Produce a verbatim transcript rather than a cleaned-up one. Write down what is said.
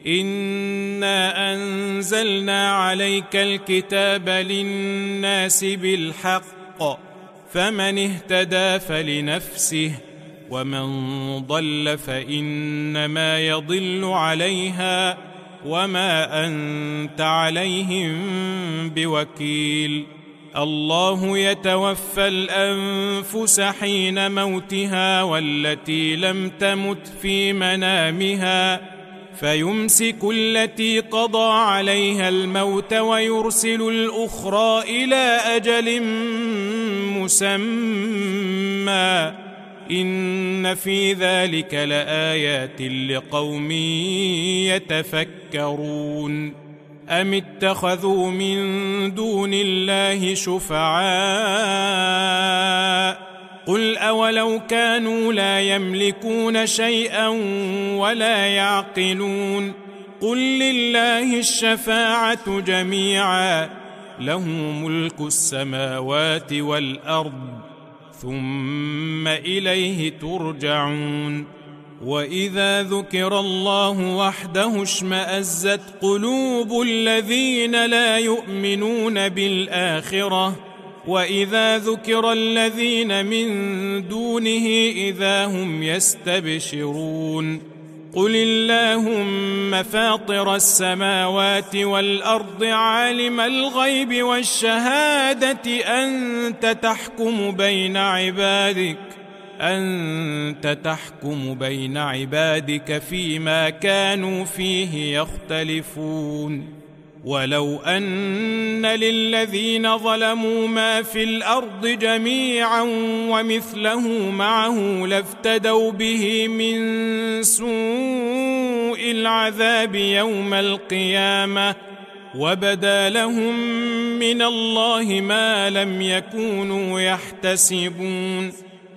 إنا أنزلنا عليك الكتاب للناس بالحق فمن اهتدى فلنفسه ومن ضل فإنما يضل عليها وما أنت عليهم بوكيل. الله يتوفى الأنفس حين موتها والتي لم تمت في منامها فيمسك التي قضى عليها الموت ويرسل الأخرى إلى أجل مسمى إن في ذلك لآيات لقوم يتفكرون. أم اتخذوا من دون الله شفعاء قل أولو كانوا لا يملكون شيئا ولا يعقلون قل لله الشفاعة جميعا له ملك السماوات والأرض ثم إليه ترجعون. وإذا ذكر الله وحده اشمأزت قلوب الذين لا يؤمنون بالآخرة وإذا ذكر الذين من دونه إذا هم يستبشرون. قل اللهم فاطر السماوات والأرض عالم الغيب والشهادة أنت تحكم بين عبادك أنت تحكم بين عبادك فيما كانوا فيه يختلفون. ولو أن للذين ظلموا ما في الأرض جميعا ومثله معه لافتدوا به من سوء العذاب يوم القيامة وبدا لهم من الله ما لم يكونوا يحتسبون.